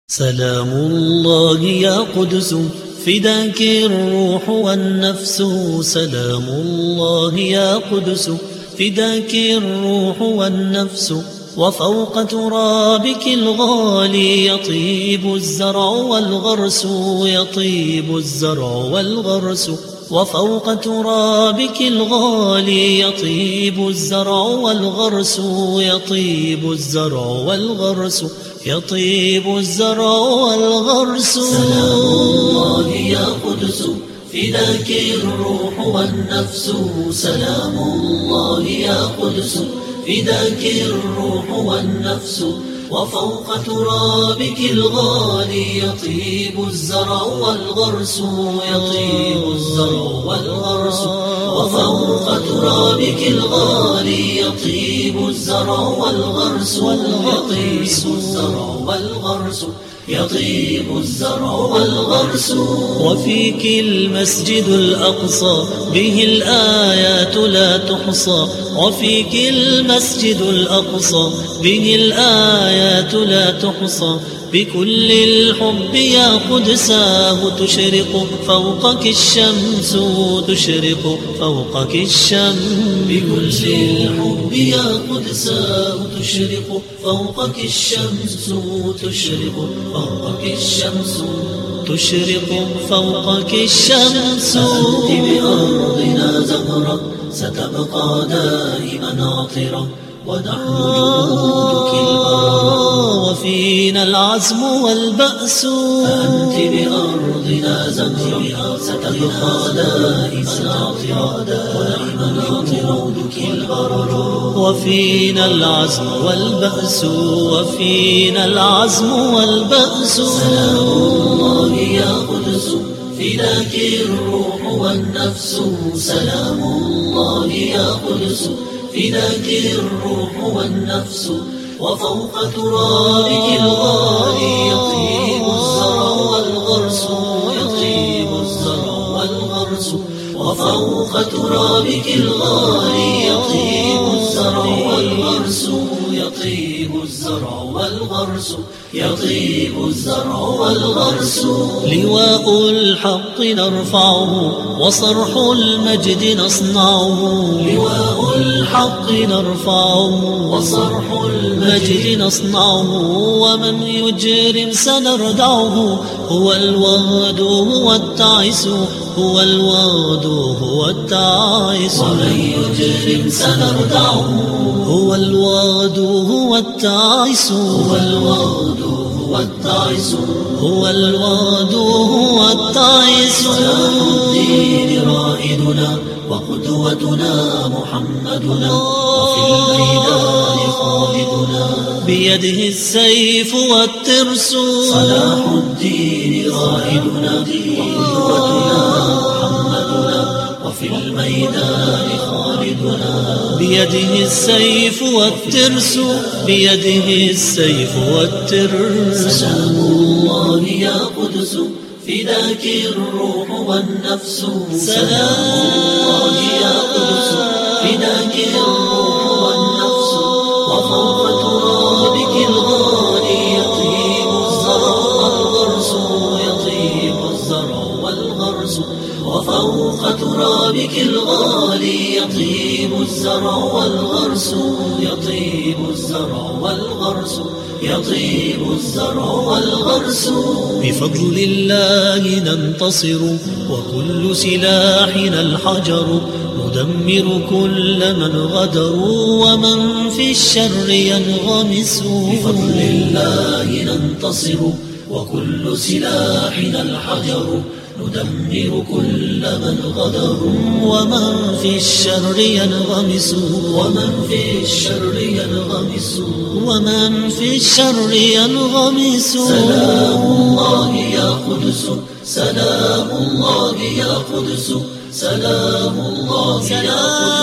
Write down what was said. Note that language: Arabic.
سلام الله يا قدس فداك الروح والنفس. سلام الله يا قدس فداك الروح والنفس. وفوق ترابك الغالي يطيب الزرع والغرس، يطيب الزرع والغرس. وفوق ترابك الغالي يطيب الزرع والغرس، يطيب الزرع والغرس، يطيب الزرع والغرس. سلام الله يا قدس فداك الروح والنفس. سلام الله يا قدس فداك الروح والنفس. وفوق ترابك الغالي يطيب الزرع والغرس، يطيب الزرع والغرس. وفوق ترابك الغالي يطيب الزرع والغرس، يطيب الزرع والغرس، يطيب الزرع والغرس. وفيك المسجد الأقصى به الآيات لا تحصى. وفيك المسجد الأقصى به الآيات لا تحصى. بكل الحب يا قدساه تشرق فوقك الشمس، تشرق فوقك الشمس. بكل الحب يا قدساه تشرق فوقك الشمس، تشرق فوقك الشمس، تشرق فوقك الشمس. أنت بأرضنا زهرة ستبقى دائما عطرة، ونحن جنودك البراء وفينا العزم والبأس. فأنت بأرضنا زهرة ستبقى دائما عطرة، ونحن جنودك البراء. وفينا العزم والبأس، وفينا العزم والبأس. سلام الله يا قدس فداك الروح والنفس. سلام الله يا قدس فداك الروح والنفس. وفوق ترابك الغالي يطيب الزرع والغرس، يطيب الزرع والغرس. وفوق ترابك الغالي يطيب الزرع والغرس، يطيب الزرع والغرس، يطيب الزرع والغرس. لواء الحق نرفعه وصرح المجد نصنعه. لواء الحق نرفعه وصرح المجد نصنعه. ومن يجرم سنردعه. هو الواد هو التعس، هو الواد هو التعس. ومن يجرم سنردعه. هو الواد هو التعس، هو الواد هو التعس، هو الواد هو التعس. صلاح الدين رائدنا وقدوتنا محمدنا، وفي الميدان خالدنا بيده السيف والترس. صلاح الدين رائدنا وقدوتنا محمدنا، وفي الميدان خالدنا بيده السيف والترس، بيده السيف والترس. سلام الله يا قدس فداك الروح والنفس. سلام الله يا قدس فداك الروح والنفس. وفوق ترابك الغالي يطيب الزرع والغرس، يطيب الزرع والغرس. وفوق ترابك الغالي يطيب الزرع والغرس، يطيب الزرع والغرس، يطيب الزرع والغرس. بفضل الله ننتصر وكل سلاحنا الحجر. ندمر كل من غدروا ومن في الشر ينغمس. بفضل الله ننتصر وكل سلاحنا الحجر. ندمر كل من غدر ومن في الشر ينغمس، ومن في الشر ينغمس، ومن في الشر ينغمس. سلام الله يا قدس، سلام الله يا قدس، سلام الله يا قدس.